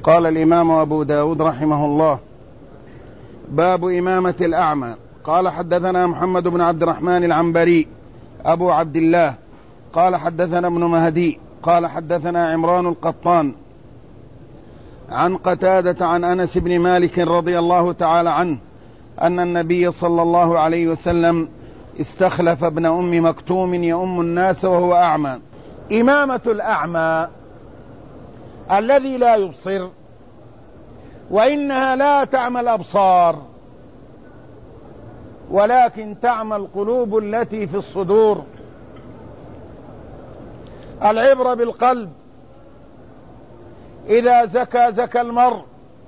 قال الإمام أبو داود رحمه الله: باب إمامة الأعمى. قال: حدثنا محمد بن عبد الرحمن العنبري أبو عبد الله قال: حدثنا ابن مهدي قال: حدثنا عمران القطان عن قتادة عن أنس بن مالك رضي الله تعالى عنه أن النبي صلى الله عليه وسلم استخلف ابن أم مكتوم يؤم الناس وهو أعمى. إمامة الأعمى الذي لا يبصر، وإنها لا تعمى الأبصار ولكن تعمى القلوب التي في الصدور. العبرة بالقلب، إذا زكى زكى المرء،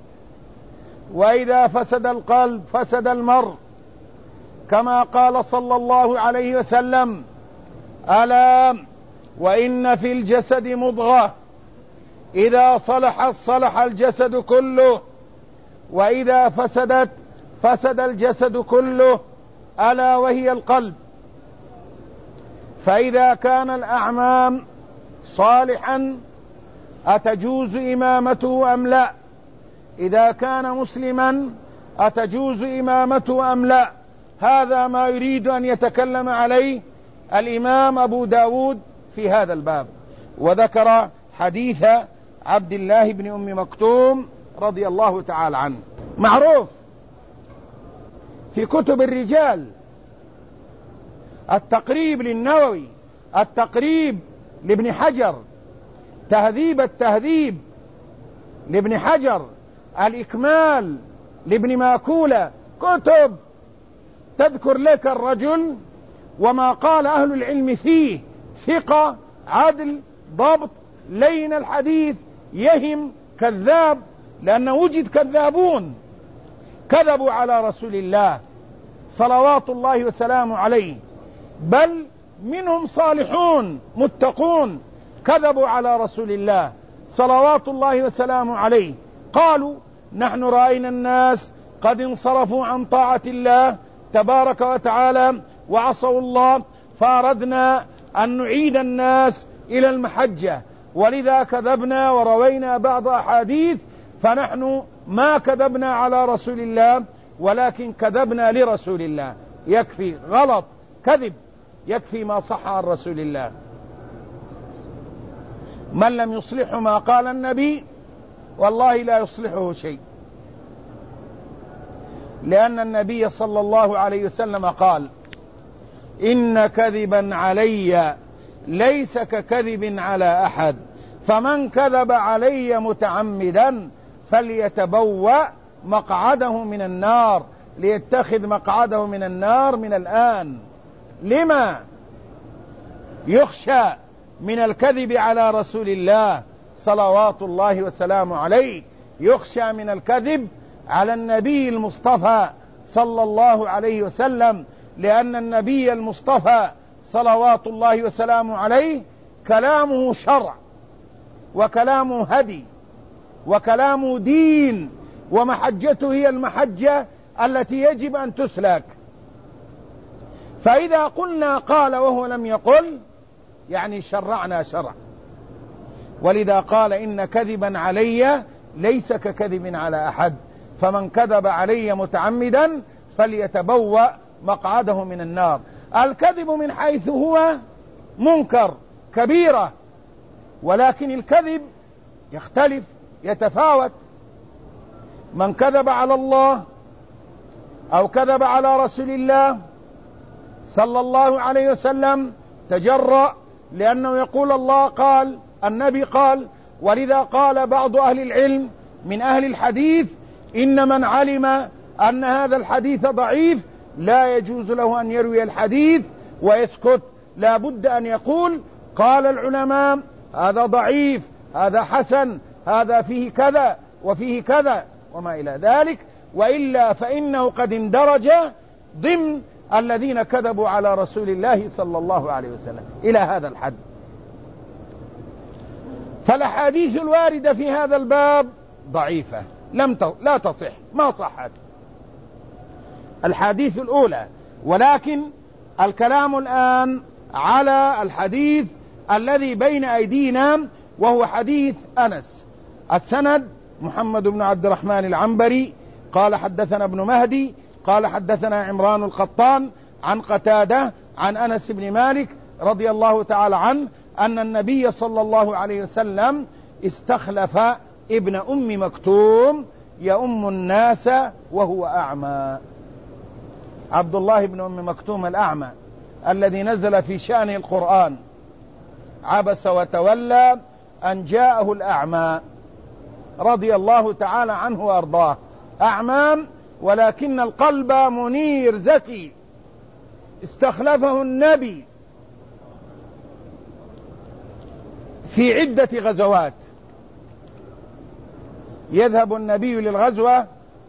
وإذا فسد القلب فسد المرء، كما قال صلى الله عليه وسلم: ألا وإن في الجسد مضغة إذا صلحت صلح الجسد كله، وإذا فسدت فسد الجسد كله، ألا وهي القلب. فإذا كان الأعمى صالحا أتجوز إمامته أم لا؟ إذا كان مسلما أتجوز إمامته أم لا؟ هذا ما يريد أن يتكلم عليه الإمام أبو داود في هذا الباب، وذكر حديث عبد الله بن أم مكتوم رضي الله تعالى عنه. معروف في كتب الرجال، التقريب للنووي، التقريب لابن حجر، تهذيب التهذيب لابن حجر، الإكمال لابن ماكولة، كتب تذكر لك الرجل وما قال أهل العلم فيه: ثقة، عدل، ضبط، لين الحديث، يهم، كذاب، لأنه وجد كذابون كذبوا على رسول الله صلوات الله وسلامه عليه، بل منهم صالحون متقون كذبوا على رسول الله صلوات الله وسلامه عليه. قالوا: نحن رأينا الناس قد انصرفوا عن طاعة الله تبارك وتعالى وعصوا الله، فأردنا أن نعيد الناس إلى المحجة، ولذا كذبنا وروينا بعض أحاديث، فنحن ما كذبنا على رسول الله ولكن كذبنا لرسول الله. يكفي غلط كذب، يكفي ما صح عن رسول الله. من لم يصلح ما قال النبي والله لا يصلحه شيء، لأن النبي صلى الله عليه وسلم قال: إن كذبا علي ليس ككذب على أحد، فمن كذب علي متعمدا فليتبوأ مقعده من النار، ليتخذ مقعده من النار من الآن. لما يخشى من الكذب على رسول الله صلوات الله وسلامه عليه؟ يخشى من الكذب على النبي المصطفى صلى الله عليه وسلم، لأن النبي المصطفى صلوات الله وسلامه عليه كلامه شرع، وكلامه هدي، وكلامه دين، ومحجته هي المحجة التي يجب أن تسلك. فإذا قلنا قال وهو لم يقل يعني شرعنا شرع، ولذا قال: إن كذبا علي ليس ككذب على أحد، فمن كذب علي متعمدا فليتبوأ مقعده من النار. الكذب من حيث هو منكر كبيرة، ولكن الكذب يختلف يتفاوت. من كذب على الله أو كذب على رسول الله صلى الله عليه وسلم تجرأ، لأنه يقول الله قال، النبي قال. ولذا قال بعض أهل العلم من أهل الحديث: إن من علم أن هذا الحديث ضعيف لا يجوز له أن يروي الحديث ويسكت، لا بد أن يقول: قال العلماء هذا ضعيف، هذا حسن، هذا فيه كذا وفيه كذا وما إلى ذلك، وإلا فإنه قد اندرج ضمن الذين كذبوا على رسول الله صلى الله عليه وسلم إلى هذا الحد. فالأحاديث الواردة في هذا الباب ضعيفة، لا تصح، ما صحت الحديث الأولى، ولكن الكلام الآن على الحديث الذي بين أيدينا وهو حديث أنس. السند محمد بن عبد الرحمن العنبري قال حدثنا ابن مهدي قال حدثنا عمران القطان عن قتادة عن أنس بن مالك رضي الله تعالى عنه أن النبي صلى الله عليه وسلم استخلف ابن أم مكتوم يؤم الناس وهو أعمى. عبد الله بن أم مكتوم الأعمى الذي نزل في شأنه القرآن عبس وتولى أن جاءه الأعمى رضي الله تعالى عنه وأرضاه، أعمى ولكن القلب منير زكي. استخلفه النبي في عدة غزوات، يذهب النبي للغزوة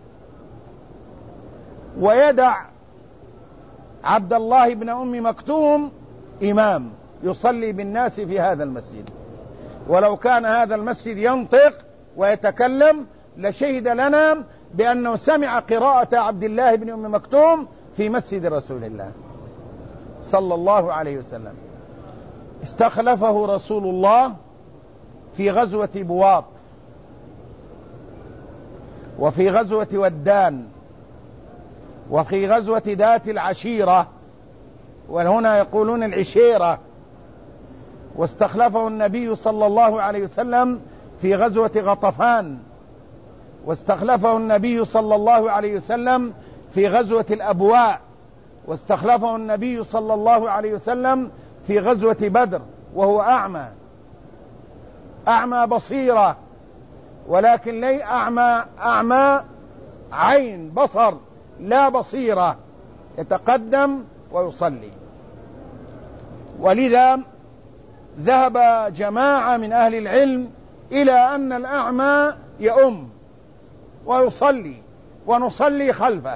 ويدع عبد الله بن أم مكتوم إمام يصلي بالناس في هذا المسجد، ولو كان هذا المسجد ينطق ويتكلم لشهد لنا بأنه سمع قراءة عبد الله بن أم مكتوم في مسجد رسول الله صلى الله عليه وسلم. استخلفه رسول الله في غزوة بواط وفي غزوة ودان وفي غزوة ذات العشيرة، وهنا يقولون العشيرة. واستخلفه النبي صلى الله عليه وسلم في غزوة غطفان، واستخلفه النبي صلى الله عليه وسلم في غزوة الأبواء، واستخلفه النبي صلى الله عليه وسلم في غزوة بدر وهو أعمى بصيرة، ولكن لي أعمى عين بصر لا بصيرة، يتقدم ويصلي. ولذا ذهب جماعة من أهل العلم إلى أن الأعمى يؤم ويصلي ونصلي خلفه،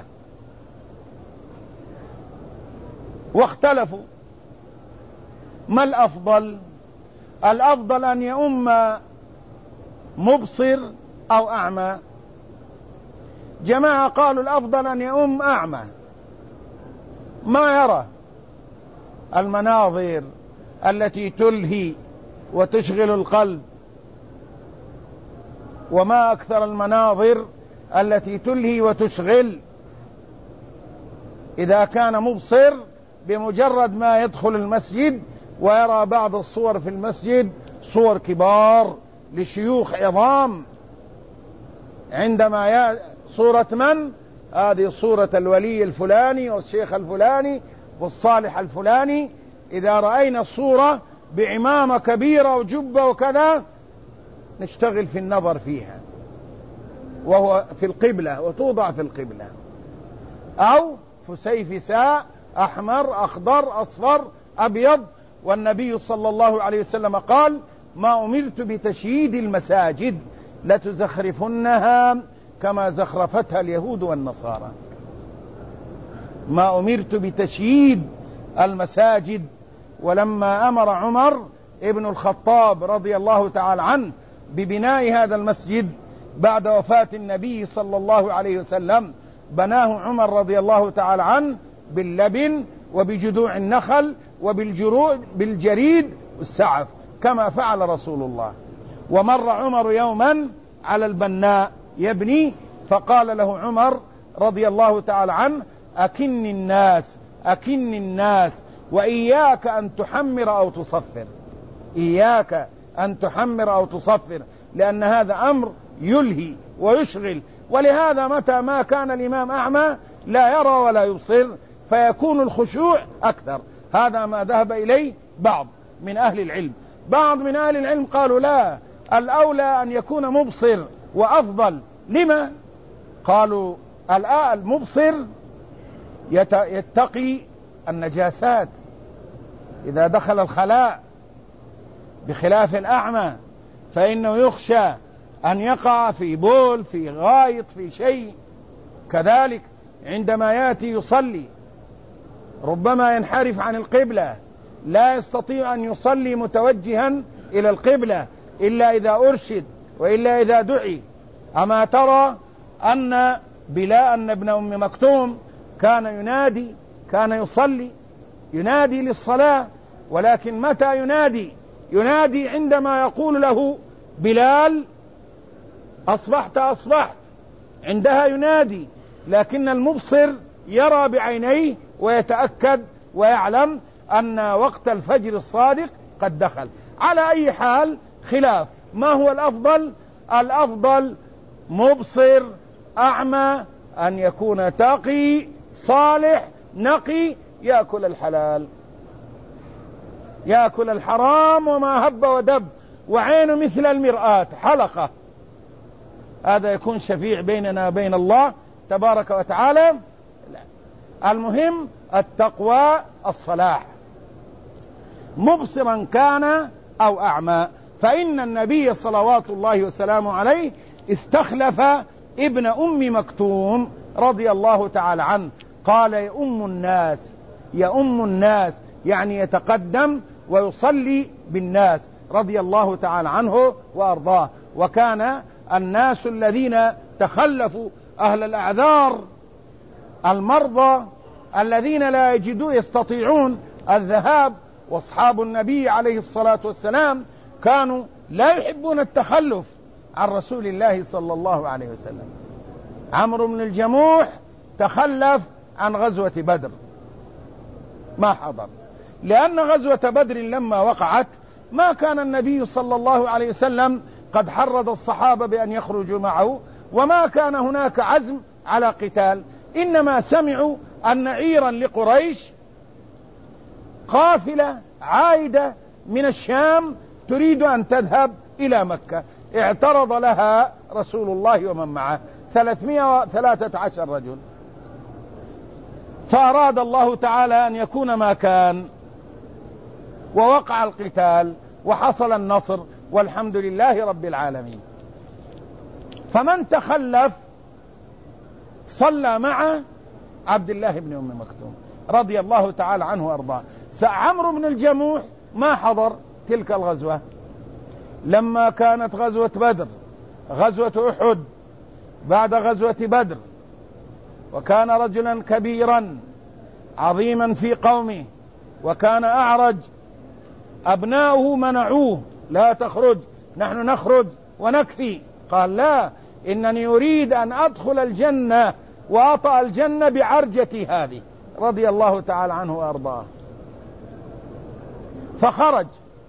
واختلفوا ما الأفضل؟ الأفضل أن يؤم مبصر أو أعمى. جماعة قالوا الأفضل أن يؤم أعمى، ما يرى المناظر التي تلهي وتشغل القلب، وما أكثر المناظر التي تلهي وتشغل. إذا كان مبصر بمجرد ما يدخل المسجد ويرى بعض الصور في المسجد، صور كبار لشيوخ عظام، عندما صورة من؟ هذه صورة الولي الفلاني والشيخ الفلاني والصالح الفلاني. إذا رأينا الصورة بعمامة كبيرة وجبة وكذا نشتغل في النظر فيها، وهو في القبلة وتوضع في القبلة، أو فسيفساء أحمر أخضر أصفر أبيض. والنبي صلى الله عليه وسلم قال: ما أمرت بتشييد المساجد لتزخرفنها كما زخرفتها اليهود والنصارى. ما أمرت بتشييد المساجد. ولما أمر عمر ابن الخطاب رضي الله تعالى عنه ببناء هذا المسجد بعد وفاة النبي صلى الله عليه وسلم، بناه عمر رضي الله تعالى عنه باللبن وبجذوع النخل وبالجريد والسعف كما فعل رسول الله. ومر عمر يوما على البناء يبني، فقال له عمر رضي الله تعالى عنه: أكن الناس وإياك أن تحمر أو تصفر، إياك أن تحمر أو تصفر، لأن هذا أمر يلهي ويشغل. ولهذا متى ما كان الإمام أعمى لا يرى ولا يبصر، فيكون الخشوع أكثر. هذا ما ذهب إليه بعض من أهل العلم. بعض من أهل العلم قالوا لا، الأولى أن يكون مبصر وأفضل. لما؟ قالوا المبصر يتقي النجاسات إذا دخل الخلاء، بخلاف الأعمى فإنه يخشى أن يقع في بول، في غائط، في شيء. كذلك عندما يأتي يصلي ربما ينحرف عن القبلة، لا يستطيع أن يصلي متوجها إلى القبلة إلا إذا أرشد وإلا إذا دعي. أما ترى أن بلاء ابن أم مكتوم كان ينادي، كان يصلي، ينادي للصلاة، ولكن متى ينادي عندما يقول له بلال: أصبحت أصبحت، عندها ينادي، لكن المبصر يرى بعينيه ويتأكد ويعلم أن وقت الفجر الصادق قد دخل. على أي حال خلاف. ما هو الأفضل؟ الأفضل مبصر أعمى، أن يكون تقي صالح نقي، يأكل الحلال، يأكل الحرام وما هب ودب، وعينه مثل المرآة حلقة. هذا يكون شفيع بيننا وبين الله تبارك وتعالى. المهم التقوى الصلاح، مبصرا كان أو أعمى. فإن النبي صلوات الله وسلامه عليه استخلف ابن أم مكتوم رضي الله تعالى عنه، قال يؤم الناس، يؤم الناس يعني يتقدم ويصلي بالناس، رضي الله تعالى عنه وأرضاه. وكان الناس الذين تخلفوا أهل الأعذار المرضى الذين لا يستطيعون الذهاب، واصحاب النبي عليه الصلاة والسلام كانوا لا يحبون التخلف عن رسول الله صلى الله عليه وسلم. عمرو بن الجموح تخلف عن غزوة بدر، ما حضر، لأن غزوة بدر لما وقعت ما كان النبي صلى الله عليه وسلم قد حرض الصحابة بأن يخرجوا معه، وما كان هناك عزم على قتال، إنما سمعوا أن عيرا لقريش قافلة عائدة من الشام تريد أن تذهب إلى مكة، اعترض لها رسول الله ومن معه 313 رجل، فأراد الله تعالى أن يكون ما كان، ووقع القتال وحصل النصر والحمد لله رب العالمين. فمن تخلف صلى مع عبد الله بن أم مكتوم رضي الله تعالى عنه وأرضاه. عمرو بن الجموح ما حضر تلك الغزوة. لما كانت غزوة بدر، غزوة أحد بعد غزوة بدر، وكان رجلا كبيرا عظيما في قومه، وكان أعرج، أبناؤه منعوه، لا تخرج، نحن نخرج ونكفي. قال لا، إنني أريد أن أدخل الجنة وأطأ الجنة بعرجتي هذه، رضي الله تعالى عنه وأرضاه. فخرج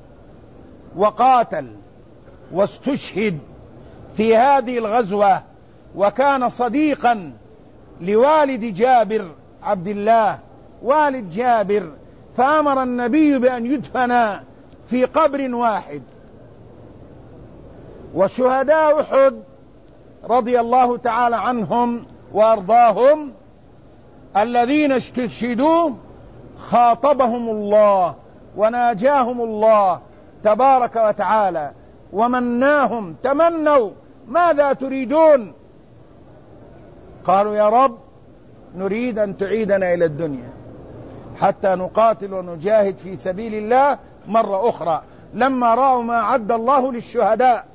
وقاتل واستشهد في هذه الغزوة، وكان صديقا لوالد جابر عبد الله والد جابر، فأمر النبي بأن يدفن في قبر واحد. وشهداء أحد رضي الله تعالى عنهم وأرضاهم الذين استشهدوا خاطبهم الله وناجاهم الله تبارك وتعالى ومناهم، تمنوا ماذا تريدون؟ قالوا يا رب نريد أن تعيدنا إلى الدنيا حتى نقاتل ونجاهد في سبيل الله مرة أخرى، لما رأوا ما عد الله للشهداء.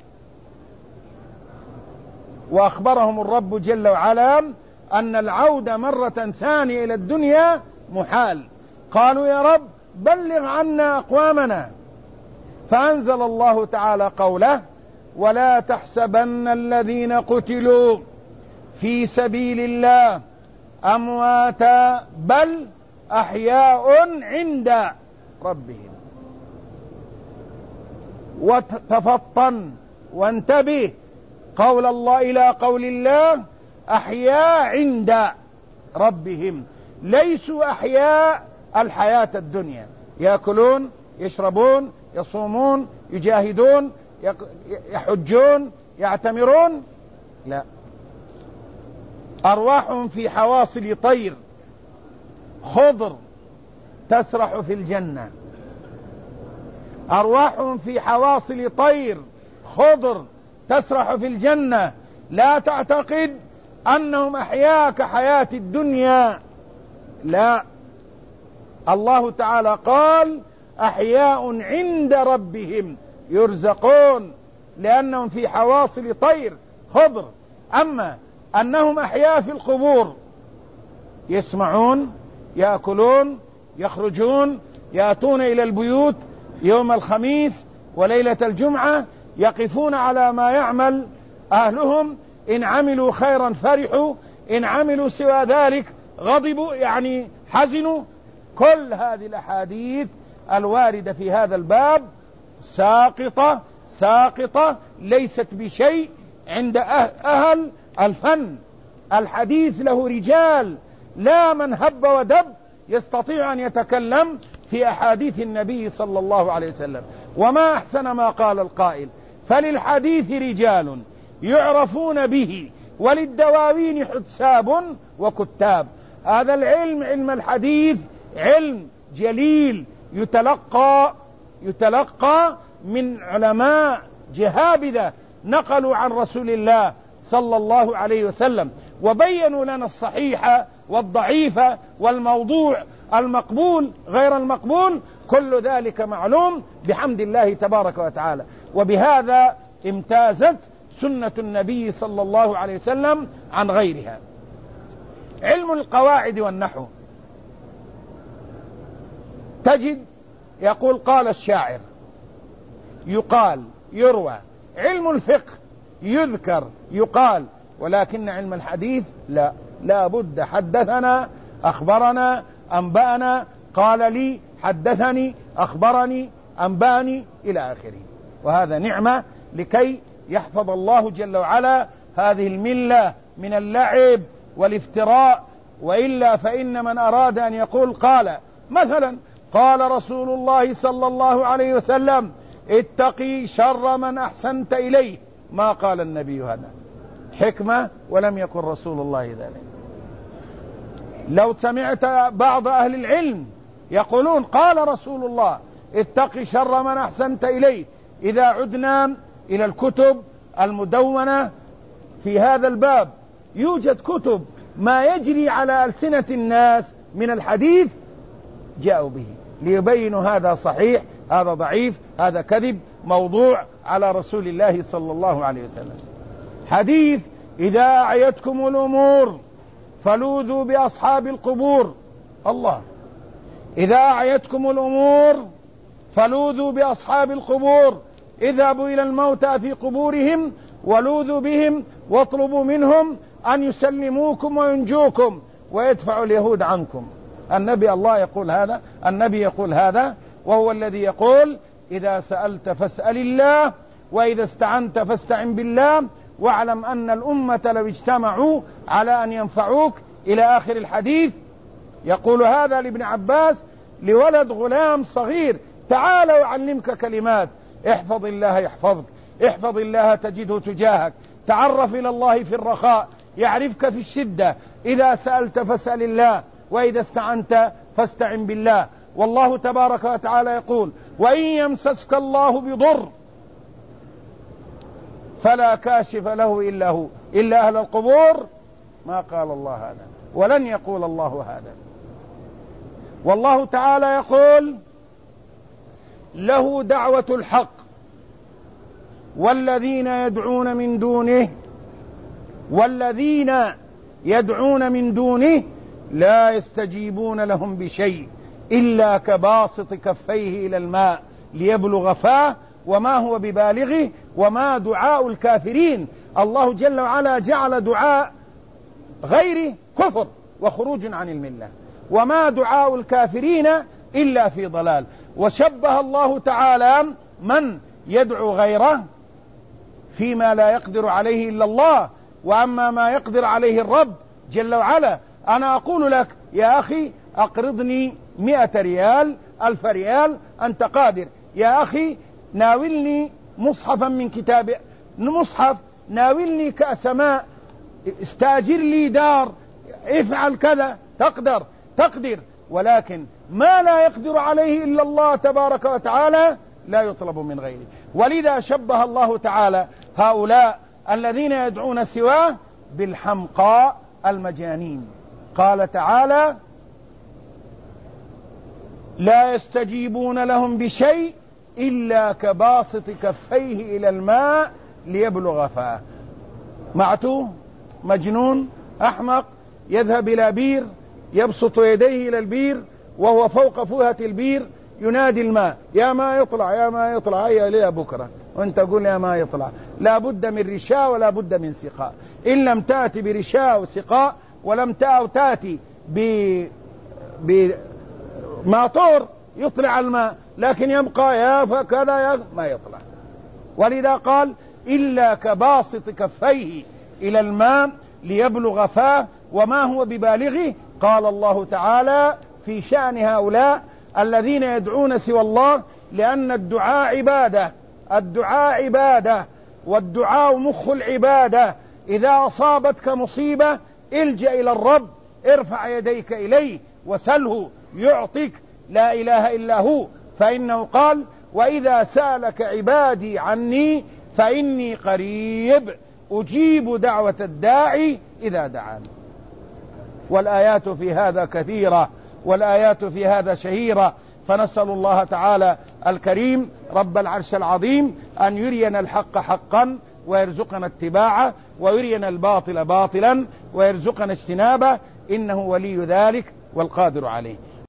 وأخبرهم الرب جل وعلا أن العودة مرة ثانية إلى الدنيا محال. قالوا يا رب بلغ عنا أقوامنا، فأنزل الله تعالى قوله ولا تحسبن الذين قتلوا في سبيل الله أمواتا بل أحياء عند ربهم. وتفطن وانتبه قول الله إلى قول الله أحياء عند ربهم، ليسوا أحياء الحياة الدنيا، يأكلون يشربون يصومون يجاهدون يحجون يعتمرون، لا، أرواحهم في حواصل طير خضر تسرح في الجنة، أرواحهم في حواصل طير خضر تسرح في الجنة. لا تعتقد أنهم أحياء كحياة الدنيا، لا، الله تعالى قال أحياء عند ربهم يرزقون، لأنهم في حواصل طير خضر. أما أنهم أحياء في القبور يسمعون يأكلون يخرجون يأتون إلى البيوت يوم الخميس وليلة الجمعة، يقفون على ما يعمل أهلهم إن عملوا خيرا فرحوا، إن عملوا سوى ذلك غضبوا، يعني حزنوا. كل هذه الأحاديث الواردة في هذا الباب ساقطة ليست بشيء عند أهل الفن. الحديث له رجال، لا من هب ودب يستطيع أن يتكلم في أحاديث النبي صلى الله عليه وسلم. وما أحسن ما قال القائل: فللحديث رجال يعرفون به وللدواوين حساب وكتاب. هذا العلم، علم الحديث، علم جليل يتلقى من علماء جهابذة نقلوا عن رسول الله صلى الله عليه وسلم، وبينوا لنا الصحيح والضعيف والموضوع، المقبول غير المقبول، كل ذلك معلوم بحمد الله تبارك وتعالى. وبهذا امتازت سنة النبي صلى الله عليه وسلم عن غيرها. علم القواعد والنحو تجد يقول قال الشاعر، يقال، يروى. علم الفقه يذكر، يقال. ولكن علم الحديث لا بد حدثنا، أخبرنا، أنبأنا، قال لي، حدثني، أخبرني، أنبأني، إلى آخره. وهذا نعمة لكي يحفظ الله جل وعلا هذه الملة من اللعب والافتراء. وإلا فإن من أراد أن يقول قال مثلا قال رسول الله صلى الله عليه وسلم: اتقي شر من أحسنت إليه، ما قال النبي هذا، حكمة، ولم يقل رسول الله ذلك. لو سمعت بعض أهل العلم يقولون قال رسول الله اتقي شر من أحسنت إليه، إذا عدنا إلى الكتب المدونة في هذا الباب يوجد كتب ما يجري على ألسنة الناس من الحديث جاءوا به ليبينوا هذا صحيح، هذا ضعيف، هذا كذب، موضوع على رسول الله صلى الله عليه وسلم. حديث: إذا أعيتكم الأمور فلوذوا بأصحاب القبور. الله، إذا أعيتكم الأمور فلوذوا بأصحاب القبور، اذهبوا إلى الموتى في قبورهم ولوذوا بهم واطلبوا منهم أن يسلموكم وينجوكم ويدفعوا اليهود عنكم. النبي الله يقول هذا، النبي يقول هذا، وهو الذي يقول: إذا سألت فاسأل الله، وإذا استعنت فاستعن بالله، واعلم أن الأمة لو اجتمعوا على أن ينفعوك، إلى آخر الحديث. يقول هذا لابن عباس لولد غلام صغير: تعال أعلمك كلمات، احفظ الله يحفظك، احفظ الله تجده تجاهك، تعرف إلى الله في الرخاء يعرفك في الشدة، إذا سألت فاسأل الله، وإذا استعنت فاستعن بالله. والله تبارك وتعالى يقول: وإن يمسسك الله بضر فلا كاشف له إلا هو، إلا أهل القبور. ما قال الله هذا، ولن يقول الله هذا. والله تعالى يقول: له دعوة الحق والذين يدعون من دونه لا يستجيبون لهم بشيء إلا كباسط كفيه إلى الماء ليبلغ فاه وما هو ببالغه وما دعاء الكافرين. الله جل وعلا جعل دعاء غيره كفر وخروج عن الملة، وما دعاء الكافرين إلا في ضلال. وشبه الله تعالى من يدعو غيره فيما لا يقدر عليه إلا الله، وأما ما يقدر عليه الرب جل وعلا. أنا أقول لك يا أخي أقرضني 100 ريال، 1000 ريال، أنت قادر. يا أخي ناولني مصحفا من كتاب، مصحف، ناولني كأس ماء، استاجر لي دار، افعل كذا، تقدر. ولكن ما لا يقدر عليه إلا الله تبارك وتعالى لا يطلب من غيره. ولذا شبه الله تعالى هؤلاء الذين يدعون سواه بالحمقاء المجانين. قال تعالى: لا يستجيبون لهم بشيء إلا كباسط كفيه إلى الماء ليبلغ فاه. معتوه، مجنون، أحمق، يذهب إلى بير، يبسط يديه إلى البير وهو فوق فوهة البير، ينادي الماء: يا ما يطلع، يا ما يطلع، هيا ليه بكرة، وانت قول يا ما يطلع. لا بد من رشاء ولا بد من سقاء. إن لم تأتي برشاء وسقاء ولم تأتي بماطور يطلع الماء، لكن يبقى يا فكذا يا ما يطلع. ولذا قال إلا كباسط كفيه إلى الماء ليبلغ فاه وما هو ببالغه. قال الله تعالى في شأن هؤلاء الذين يدعون سوى الله، لأن الدعاء عبادة، الدعاء عبادة، والدعاء مخ العبادة. إذا أصابتك مصيبة الجأ إلى الرب، ارفع يديك إليه وسله يعطيك، لا إله إلا هو. فإنه قال وإذا سألك عبادي عني فإني قريب أجيب دعوة الداعي إذا دعاني. والآيات في هذا كثيرة، والآيات في هذا شهيرة. فنسأل الله تعالى الكريم رب العرش العظيم أن يرينا الحق حقا ويرزقنا اتباعه، ويرينا الباطل باطلا ويرزقنا اجتنابه، إنه ولي ذلك والقادر عليه.